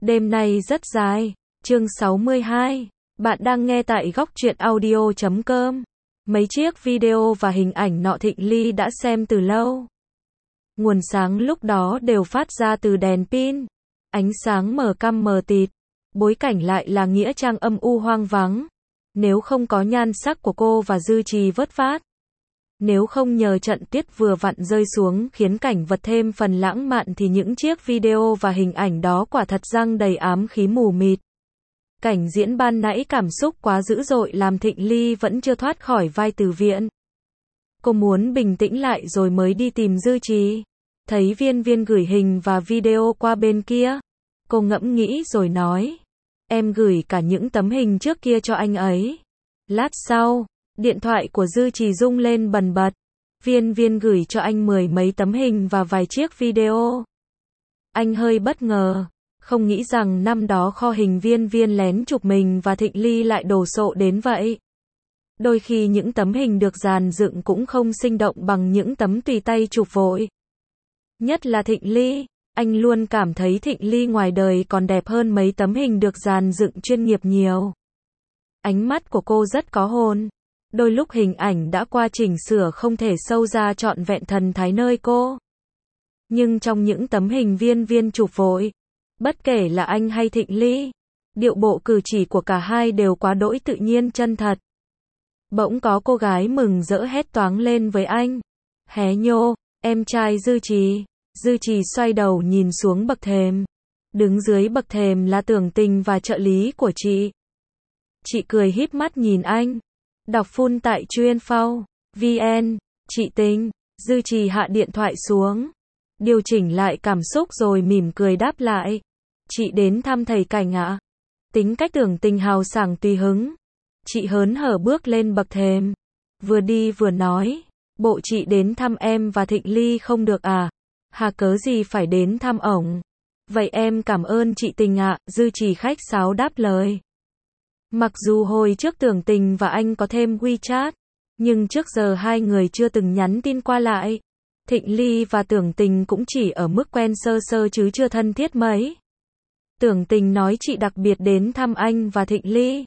Đêm nay rất dài. Chương 62. Bạn đang nghe tại góc truyện audio.com. Mấy chiếc video và hình ảnh nọ Thịnh Ly đã xem từ lâu. Nguồn sáng lúc đó đều phát ra từ đèn pin. Ánh sáng mờ căm mờ tịt. Bối cảnh lại là nghĩa trang âm u hoang vắng. Nếu không có nhan sắc của cô và Dư Trì vớt vát. Nếu không nhờ trận tiết vừa vặn rơi xuống khiến cảnh vật thêm phần lãng mạn thì những chiếc video và hình ảnh đó quả thật răng đầy ám khí mù mịt. Cảnh diễn ban nãy cảm xúc quá dữ dội làm Thịnh Ly vẫn chưa thoát khỏi vai Từ Viện. Cô muốn bình tĩnh lại rồi mới đi tìm Dư Trì. Thấy Viên Viên gửi hình và video qua bên kia. Cô ngẫm nghĩ rồi nói. Em gửi cả những tấm hình trước kia cho anh ấy. Lát sau, điện thoại của Dư Trì rung lên bần bật. Viên Viên gửi cho anh 10 mấy tấm hình và vài chiếc video. Anh hơi bất ngờ. Không nghĩ rằng năm đó kho hình Viên Viên lén chụp mình và Thịnh Ly lại đồ sộ đến vậy. Đôi khi những tấm hình được dàn dựng cũng không sinh động bằng những tấm tùy tay chụp vội. Nhất là Thịnh Ly, anh luôn cảm thấy Thịnh Ly ngoài đời còn đẹp hơn mấy tấm hình được dàn dựng chuyên nghiệp nhiều. Ánh mắt của cô rất có hồn. Đôi lúc hình ảnh đã qua chỉnh sửa không thể sâu ra trọn vẹn thần thái nơi cô. Nhưng trong những tấm hình Viên Viên chụp vội, bất kể là anh hay Thịnh Ly, điệu bộ cử chỉ của cả hai đều quá đỗi tự nhiên chân thật. Bỗng có cô gái mừng rỡ hét toáng lên với anh. Hé nhô, em trai Dư Trì. Dư Trì xoay đầu nhìn xuống bậc thềm. Đứng dưới bậc thềm là Tưởng Tình và trợ lý của chị. Chị cười híp mắt nhìn anh. Đọc full tại chuyên.vn. Chị Tình. Dư Trì hạ điện thoại xuống. Điều chỉnh lại cảm xúc rồi mỉm cười đáp lại. Chị đến thăm thầy Cảnh ạ? Tính cách Tưởng Tình hào sảng tùy hứng. Chị hớn hở bước lên bậc thềm. Vừa đi vừa nói. Bộ chị đến thăm em và Thịnh Ly không được à? Hà cớ gì phải đến thăm ổng? Vậy em cảm ơn chị Tình ạ. Dư Trì khách sáo đáp lời. Mặc dù hồi trước Tưởng Tình và anh có thêm WeChat, nhưng trước giờ hai người chưa từng nhắn tin qua lại. Thịnh Ly và Tưởng Tình cũng chỉ ở mức quen sơ sơ chứ chưa thân thiết mấy. Tưởng Tình nói chị đặc biệt đến thăm anh và Thịnh Ly.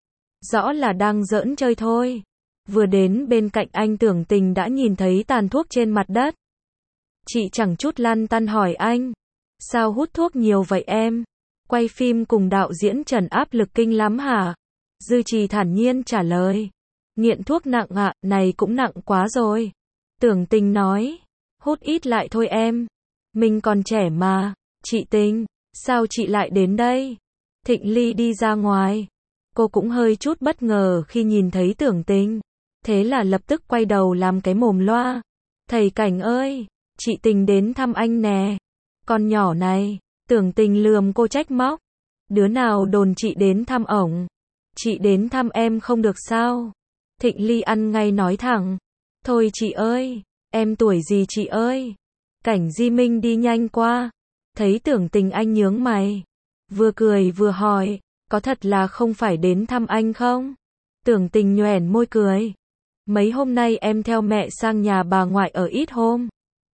Rõ là đang giỡn chơi thôi. Vừa đến bên cạnh anh Tưởng Tình đã nhìn thấy tàn thuốc trên mặt đất. Chị chẳng chút lăn tăn hỏi anh. Sao hút thuốc nhiều vậy em? Quay phim cùng đạo diễn Trần áp lực kinh lắm hả? Dư Trì thản nhiên trả lời. Nghiện thuốc nặng ạ, này cũng nặng quá rồi. Tưởng Tình nói. Hút ít lại thôi em. Mình còn trẻ mà. Chị Tình, sao chị lại đến đây? Thịnh Ly đi ra ngoài. Cô cũng hơi chút bất ngờ khi nhìn thấy Tưởng Tình. Thế là lập tức quay đầu làm cái mồm loa. Thầy Cảnh ơi, chị Tình đến thăm anh nè. Con nhỏ này. Tưởng Tình lườm cô trách móc. Đứa nào đồn chị đến thăm ổng? Chị đến thăm em không được sao? Thịnh Ly ăn ngay nói thẳng. Thôi chị ơi, em tuổi gì chị ơi? Cảnh Di Minh đi nhanh qua. Thấy Tưởng Tình anh nhướng mày. Vừa cười vừa hỏi, có thật là không phải đến thăm anh không? Tưởng Tình nhoẻn môi cười. Mấy hôm nay em theo mẹ sang nhà bà ngoại ở ít hôm.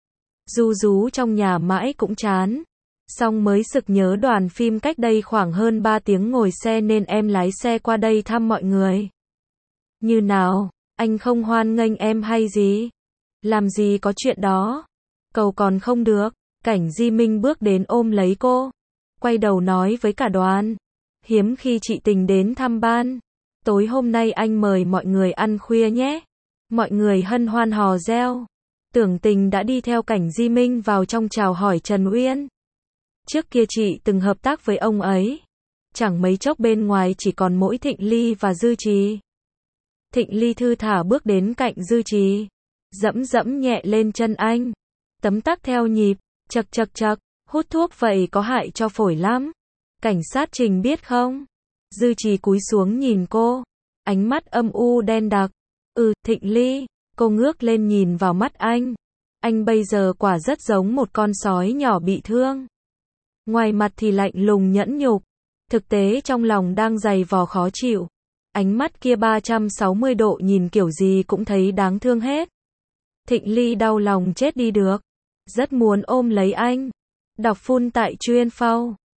Ru rú trong nhà mãi cũng chán. Xong mới sực nhớ đoàn phim cách đây khoảng hơn 3 tiếng ngồi xe nên em lái xe qua đây thăm mọi người. Như nào, anh không hoan nghênh em hay gì? Làm gì có chuyện đó? Cầu còn không được. Cảnh Di Minh bước đến ôm lấy cô. Quay đầu nói với cả đoàn. Hiếm khi chị Tình đến thăm ban. Tối hôm nay anh mời mọi người ăn khuya nhé. Mọi người hân hoan hò reo. Tưởng Tình đã đi theo Cảnh Di Minh vào trong chào hỏi Trần Uyên. Trước kia chị từng hợp tác với ông ấy. Chẳng mấy chốc bên ngoài chỉ còn mỗi Thịnh Ly và Dư Trì. Thịnh Ly thư thả bước đến cạnh Dư Trì. Dẫm dẫm nhẹ lên chân anh. Tấm tắc theo nhịp. Chậc chậc chậc. Hút thuốc vậy có hại cho phổi lắm. Cảnh sát Trình biết không? Dư Trì cúi xuống nhìn cô. Ánh mắt âm u đen đặc. Thịnh Ly. Cô ngước lên nhìn vào mắt anh. Anh bây giờ quả rất giống một con sói nhỏ bị thương. Ngoài mặt thì lạnh lùng nhẫn nhục. Thực tế trong lòng đang dày vò khó chịu. Ánh mắt kia 360 độ nhìn kiểu gì cũng thấy đáng thương hết. Thịnh Ly đau lòng chết đi được. Rất muốn ôm lấy anh. Đọc full tại chuyên.phau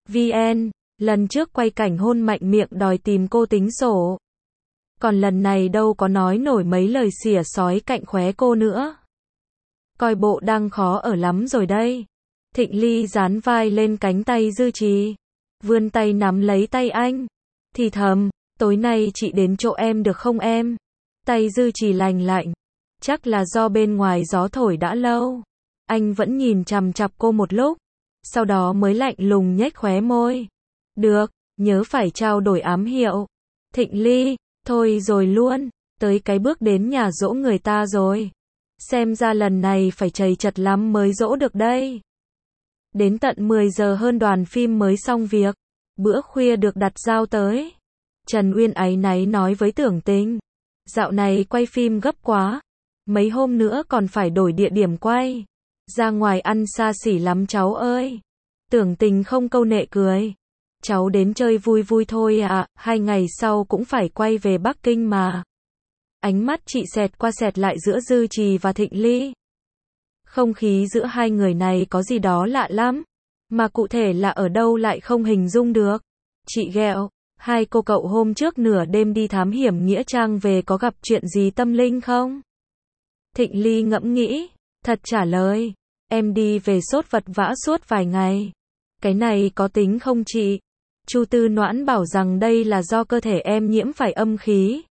vn, lần trước quay cảnh hôn mạnh miệng đòi tìm cô tính sổ. Còn lần này đâu có nói nổi mấy lời xỉa xói cạnh khóe cô nữa. Coi bộ đang khó ở lắm rồi đây. Thịnh Ly dán vai lên cánh tay Dư Trì, vươn tay nắm lấy tay anh, thì thầm, tối nay chị đến chỗ em được không em? Tay Dư Trì lành lạnh, chắc là do bên ngoài gió thổi đã lâu. Anh vẫn nhìn chằm chằm cô một lúc, sau đó mới lạnh lùng nhếch khóe môi. Được, nhớ phải trao đổi ám hiệu. Thịnh Ly, thôi rồi luôn, tới cái bước đến nhà dỗ người ta rồi. Xem ra lần này phải trầy chật lắm mới dỗ được đây. Đến tận 10 giờ hơn đoàn phim mới xong việc. Bữa khuya được đặt giao tới. Trần Uyên áy náy nói với Tưởng Tình, dạo này quay phim gấp quá, mấy hôm nữa còn phải đổi địa điểm quay. Ra ngoài ăn xa xỉ lắm cháu ơi. Tưởng Tình không câu nệ cười. Cháu đến chơi vui vui thôi ạ, 2 ngày sau cũng phải quay về Bắc Kinh mà. Ánh mắt chị xẹt qua xẹt lại giữa Dư Trì và Thịnh Ly. Không khí giữa hai người này có gì đó lạ lắm, mà cụ thể là ở đâu lại không hình dung được. Chị ghẹo, hai cô cậu hôm trước nửa đêm đi thám hiểm nghĩa trang về có gặp chuyện gì tâm linh không? Thịnh Ly ngẫm nghĩ, thật trả lời, em đi về sốt vật vã suốt vài ngày. Cái này có tính không chị? Chu Tư Noãn bảo rằng đây là do cơ thể em nhiễm phải âm khí.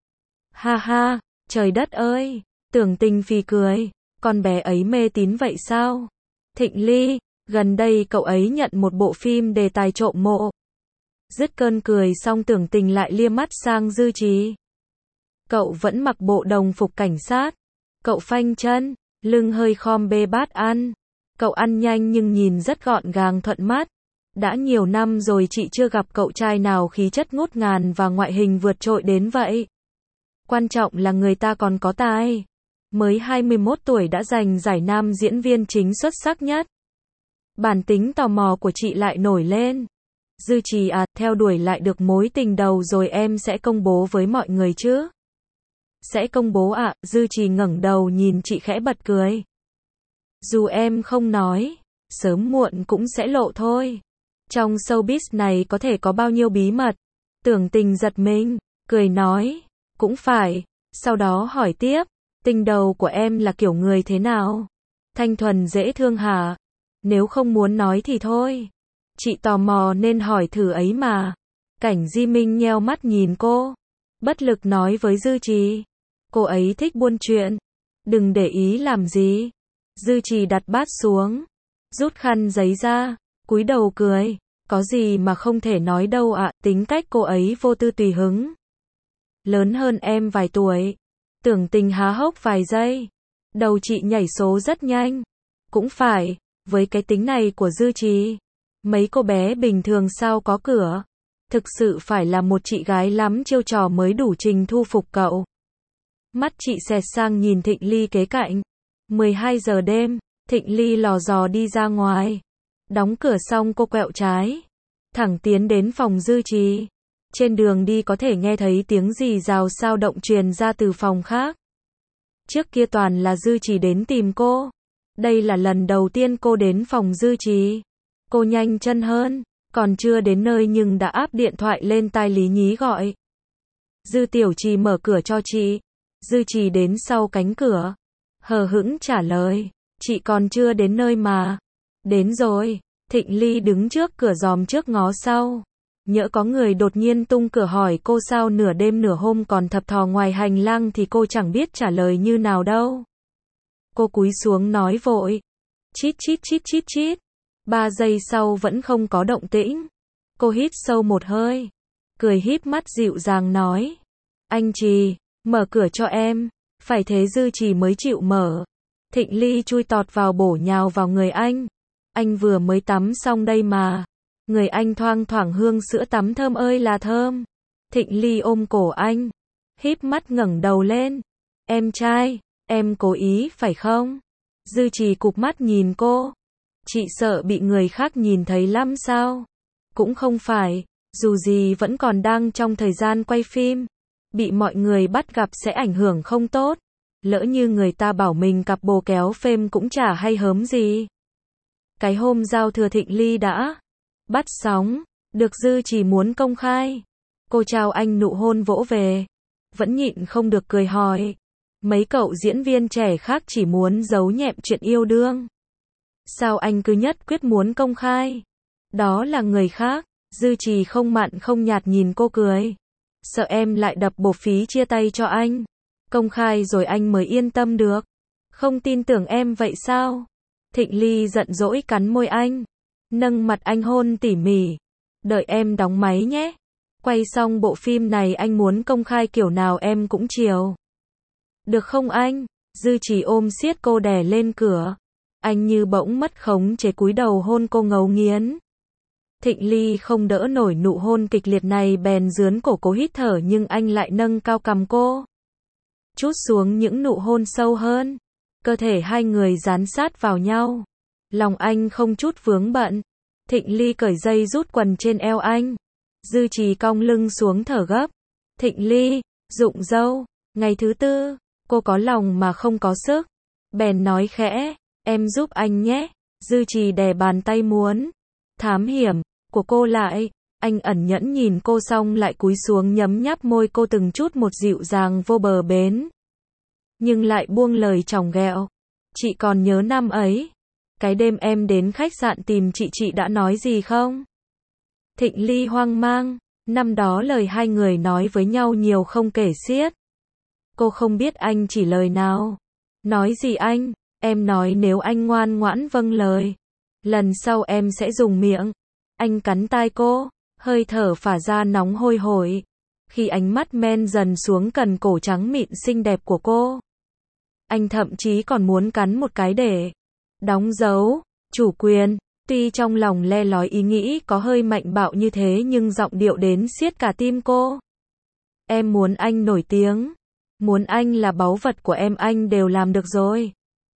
Ha ha, trời đất ơi, Tưởng Tình phì cười, con bé ấy mê tín vậy sao? Thịnh Ly, gần đây cậu ấy nhận một bộ phim đề tài trộm mộ. Dứt cơn cười xong Tưởng Tình lại lia mắt sang Dư Trì. Cậu vẫn mặc bộ đồng phục cảnh sát. Cậu phanh chân, lưng hơi khom bê bát ăn. Cậu ăn nhanh nhưng nhìn rất gọn gàng thuận mắt. Đã nhiều năm rồi chị chưa gặp cậu trai nào khí chất ngút ngàn và ngoại hình vượt trội đến vậy. Quan trọng là người ta còn có tài. Mới 21 tuổi đã giành giải nam diễn viên chính xuất sắc nhất. Bản tính tò mò của chị lại nổi lên. Dư Trì à, theo đuổi lại được mối tình đầu rồi em sẽ công bố với mọi người chứ? Sẽ công bố ạ, Dư Trì ngẩng đầu nhìn chị khẽ bật cười. Dù em không nói, sớm muộn cũng sẽ lộ thôi. Trong showbiz này có thể có bao nhiêu bí mật? Tưởng Tình giật mình, cười nói, cũng phải, sau đó hỏi tiếp, tình đầu của em là kiểu người thế nào? Thanh thuần dễ thương hả? Nếu không muốn nói thì thôi. Chị tò mò nên hỏi thử ấy mà. Cảnh Di Minh nheo mắt nhìn cô, bất lực nói với Dư Trì, cô ấy thích buôn chuyện, đừng để ý làm gì. Dư Trì đặt bát xuống, rút khăn giấy ra, cúi đầu cười, có gì mà không thể nói đâu ạ, tính cách cô ấy vô tư tùy hứng. Lớn hơn em vài tuổi. Tưởng Tình há hốc vài giây, đầu chị nhảy số rất nhanh. Cũng phải, với cái tính này của Dư Trì, mấy cô bé bình thường sao có cửa. Thực sự phải là một chị gái lắm chiêu trò mới đủ trình thu phục cậu. Mắt chị xẹt sang nhìn Thịnh Ly kế cạnh. 12 giờ đêm, Thịnh Ly lò dò đi ra ngoài. Đóng cửa xong cô quẹo trái, thẳng tiến đến phòng Dư Trì. Trên đường đi có thể nghe thấy tiếng rì rào sao động truyền ra từ phòng khác. Trước kia toàn là Dư Trì đến tìm cô. Đây là lần đầu tiên cô đến phòng Dư Trì. Cô nhanh chân hơn, còn chưa đến nơi nhưng đã áp điện thoại lên tai Lý Nhí gọi. Dư Tiểu Trì mở cửa cho chị. Dư Trì đến sau cánh cửa, hờ hững trả lời, chị còn chưa đến nơi mà. Đến rồi. Thịnh Ly đứng trước cửa giòm trước ngó sau. Nhỡ có người đột nhiên tung cửa hỏi cô sao nửa đêm nửa hôm còn thập thò ngoài hành lang thì cô chẳng biết trả lời như nào đâu. Cô cúi xuống nói vội. Chít chít chít chít chít. 3 giây sau vẫn không có động tĩnh. Cô hít sâu một hơi, cười híp mắt dịu dàng nói. Anh Trì, mở cửa cho em. Phải thế Dư Trì mới chịu mở. Thịnh Ly chui tọt vào bổ nhào vào người anh. Anh vừa mới tắm xong đây mà. Người anh thoang thoảng hương sữa tắm thơm ơi là thơm. Thịnh Ly ôm cổ anh, híp mắt ngẩng đầu lên. Em trai, em cố ý phải không? Dư Trì cụp mắt nhìn cô. Chị sợ bị người khác nhìn thấy lắm sao? Cũng không phải, dù gì vẫn còn đang trong thời gian quay phim. Bị mọi người bắt gặp sẽ ảnh hưởng không tốt. Lỡ như người ta bảo mình cặp bồ kéo phêm cũng chả hay hớm gì. Cái hôm giao thừa Thịnh Ly đã Bắt sóng. Được Dư Trì muốn công khai. Cô trao anh nụ hôn vỗ về. Vẫn nhịn không được cười hỏi. Mấy cậu diễn viên trẻ khác chỉ muốn giấu nhẹm chuyện yêu đương. Sao anh cứ nhất quyết muốn công khai? Đó là người khác. Dư Trì không mặn không nhạt nhìn cô cười. Sợ em lại đập bổ phí chia tay cho anh. Công khai rồi anh mới yên tâm được. Không tin tưởng em vậy sao? Thịnh Ly giận dỗi cắn môi anh. Nâng mặt anh hôn tỉ mỉ. Đợi em đóng máy nhé. Quay xong bộ phim này anh muốn công khai kiểu nào em cũng chiều. Được không anh? Dư Trì ôm siết cô đè lên cửa. Anh như bỗng mất khống chế cúi đầu hôn cô ngấu nghiến. Thịnh Ly không đỡ nổi nụ hôn kịch liệt này bèn dướn cổ cố hít thở nhưng anh lại nâng cao cằm cô. Trút xuống những nụ hôn sâu hơn. Cơ thể hai người dán sát vào nhau. Lòng anh không chút vướng bận. Thịnh Ly cởi dây rút quần trên eo anh. Dư Trì cong lưng xuống thở gấp. Thịnh Ly, rụng râu. Ngày thứ tư, cô có lòng mà không có sức. Bèn nói khẽ, em giúp anh nhé. Dư Trì đè bàn tay muốn thám hiểm của cô lại. Anh ẩn nhẫn nhìn cô xong lại cúi xuống nhấm nháp môi cô từng chút một dịu dàng vô bờ bến. Nhưng lại buông lời chòng ghẹo. Chị còn nhớ năm ấy. Cái đêm em đến khách sạn tìm chị đã nói gì không? Thịnh Ly hoang mang. Năm đó lời hai người nói với nhau nhiều không kể xiết. Cô không biết anh chỉ lời nào. Nói gì anh? Em nói nếu anh ngoan ngoãn vâng lời. Lần sau em sẽ dùng miệng. Anh cắn tai cô. Hơi thở phả ra nóng hôi hổi. Khi ánh mắt men dần xuống cần cổ trắng mịn xinh đẹp của cô. Anh thậm chí còn muốn cắn một cái để đóng dấu chủ quyền. Tuy trong lòng le lói ý nghĩ có hơi mạnh bạo như thế nhưng giọng điệu đến siết cả tim cô. Em muốn anh nổi tiếng. Muốn anh là báu vật của em anh đều làm được rồi.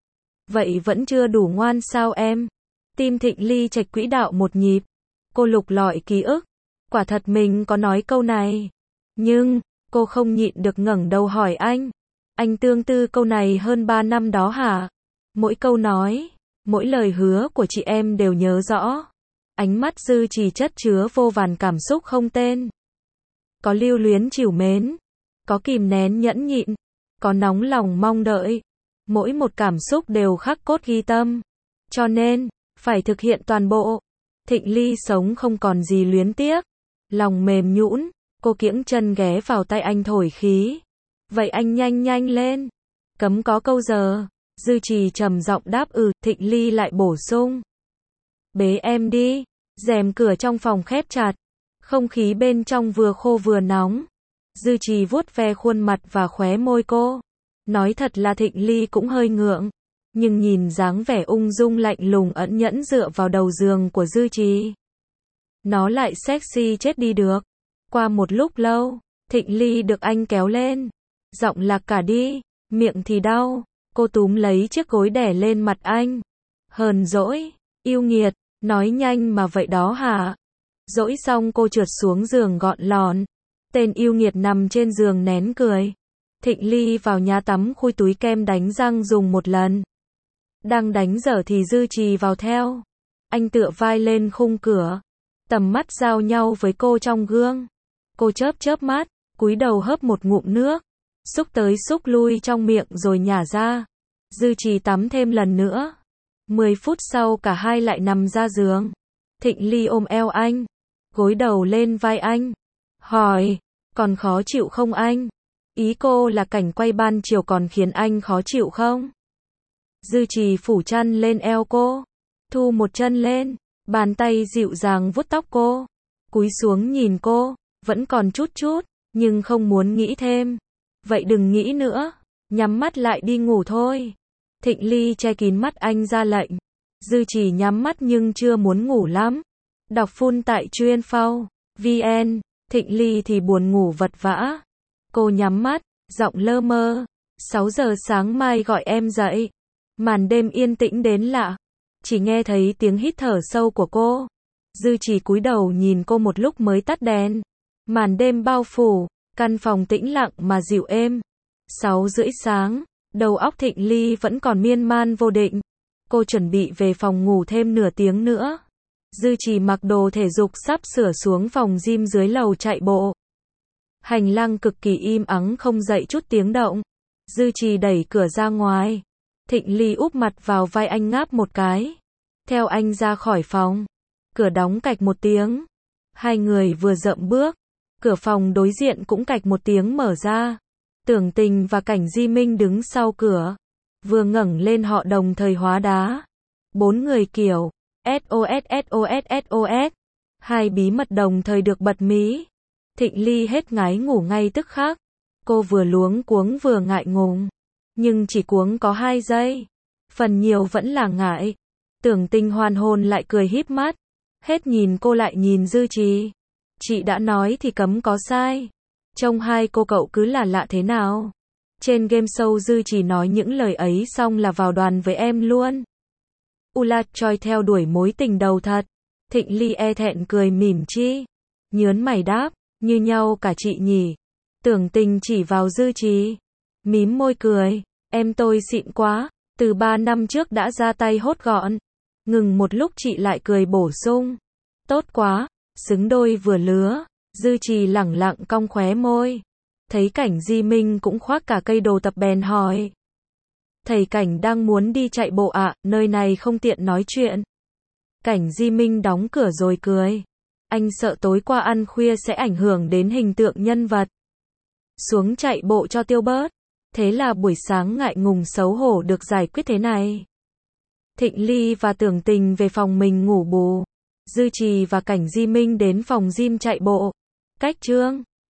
Vậy vẫn chưa đủ ngoan sao em? Tim Thịnh Ly chệch quỹ đạo một nhịp. Cô lục lọi ký ức. Quả thật mình có nói câu này. Nhưng, cô không nhịn được ngẩng đầu hỏi anh. Anh tương tư câu này hơn 3 năm đó hả? Mỗi câu nói, mỗi lời hứa của chị em đều nhớ rõ. Ánh mắt Dư Trì chất chứa vô vàn cảm xúc không tên. Có lưu luyến trìu mến. Có kìm nén nhẫn nhịn. Có nóng lòng mong đợi. Mỗi một cảm xúc đều khắc cốt ghi tâm. Cho nên, phải thực hiện toàn bộ. Thịnh Ly sống không còn gì luyến tiếc. Lòng mềm nhũn, cô kiễng chân ghé vào tay anh thổi khí. Vậy anh nhanh lên. Cấm có câu giờ. Dư Trì trầm giọng đáp Thịnh Ly lại bổ sung. Bế em đi. Rèm cửa trong phòng khép chặt. Không khí bên trong vừa khô vừa nóng. Dư Trì vuốt ve khuôn mặt và khóe môi cô. Nói thật là Thịnh Ly cũng hơi ngượng. Nhưng nhìn dáng vẻ ung dung lạnh lùng ẩn nhẫn dựa vào đầu giường của Dư Trì. Nó lại sexy chết đi được. Qua một lúc lâu, Thịnh Ly được anh kéo lên. Giọng lạc cả đi, miệng thì đau. Cô túm lấy chiếc gối đè lên mặt anh. Hờn dỗi, yêu nghiệt, nói nhanh mà vậy đó hả? Dỗi xong cô trượt xuống giường gọn lọn. Tên yêu nghiệt nằm trên giường nén cười. Thịnh Ly vào nhà tắm khui túi kem đánh răng dùng một lần. Đang đánh dở thì Dư Trì vào theo. Anh tựa vai lên khung cửa. Tầm mắt giao nhau với cô trong gương. Cô chớp mắt, cúi đầu hớp một ngụm nước. Xúc tới xúc lui trong miệng rồi nhả ra. Dư Trì tắm thêm lần nữa. 10 phút sau cả hai lại nằm ra giường. Thịnh Ly ôm eo anh. Gối đầu lên vai anh. Hỏi, còn khó chịu không anh? Ý cô là cảnh quay ban chiều còn khiến anh khó chịu không? Dư Trì phủ chăn lên eo cô. Thu một chân lên. Bàn tay dịu dàng vuốt tóc cô. Cúi xuống nhìn cô. Vẫn còn chút, nhưng không muốn nghĩ thêm. Vậy đừng nghĩ nữa. Nhắm mắt lại đi ngủ thôi. Thịnh Ly che kín mắt anh ra lệnh. Dư Trì nhắm mắt nhưng chưa muốn ngủ lắm. Đọc full tại Truyện.vn. Thịnh Ly thì buồn ngủ vật vã. Cô nhắm mắt, giọng lơ mơ. 6 giờ sáng mai gọi em dậy. Màn đêm yên tĩnh đến lạ. Chỉ nghe thấy tiếng hít thở sâu của cô. Dư Trì cúi đầu nhìn cô một lúc mới tắt đèn. Màn đêm bao phủ, căn phòng tĩnh lặng mà dịu êm. 6 rưỡi sáng, đầu óc Thịnh Ly vẫn còn miên man vô định. Cô chuẩn bị về phòng ngủ thêm nửa tiếng nữa. Dư Trì mặc đồ thể dục sắp sửa xuống phòng gym dưới lầu chạy bộ. Hành lang cực kỳ im ắng không dậy chút tiếng động. Dư Trì đẩy cửa ra ngoài. Thịnh Ly úp mặt vào vai anh ngáp một cái. Theo anh ra khỏi phòng. Cửa đóng cạch một tiếng. Hai người vừa dậm bước. Cửa phòng đối diện cũng cạch một tiếng mở ra. Tưởng Tình và Cảnh Di Minh đứng sau cửa. Vừa ngẩng lên họ đồng thời hóa đá. Bốn người kiểu SOS SOS SOS. Hai bí mật đồng thời được bật mí. Thịnh Ly hết ngái ngủ ngay tức khắc. Cô vừa luống cuống vừa ngại ngùng. Nhưng chỉ cuống có 2 giây. Phần nhiều vẫn là ngại. Tưởng Tình hoàn hồn lại cười híp mắt. Hết nhìn cô lại nhìn Dư Trì. Chị đã nói thì cấm có sai. Trông hai cô cậu cứ là lạ thế nào. Trên game show Dư Trì nói những lời ấy xong là vào đoàn với em luôn. Ula Choi theo đuổi mối tình đầu thật. Thịnh Ly e thẹn cười mỉm chi. Nhớn mày đáp, như nhau cả chị nhỉ. Tưởng Tình chỉ vào Dư Trì. Mím môi cười, em tôi xịn quá, từ 3 năm trước đã ra tay hốt gọn. Ngừng một lúc chị lại cười bổ sung. Tốt quá, xứng đôi vừa lứa. Dư Trì lẳng lặng cong khóe môi. Thấy Cảnh Di Minh cũng khoác cả cây đồ tập bèn hỏi. Thầy Cảnh đang muốn đi chạy bộ ạ, nơi này không tiện nói chuyện. Cảnh Di Minh đóng cửa rồi cười. Anh sợ tối qua ăn khuya sẽ ảnh hưởng đến hình tượng nhân vật. Xuống chạy bộ cho tiêu bớt. Thế là buổi sáng ngại ngùng xấu hổ được giải quyết thế này. Thịnh Ly và Tưởng Tình về phòng mình ngủ bù. Dư Trì và Cảnh Di Minh đến phòng gym chạy bộ. Cách chương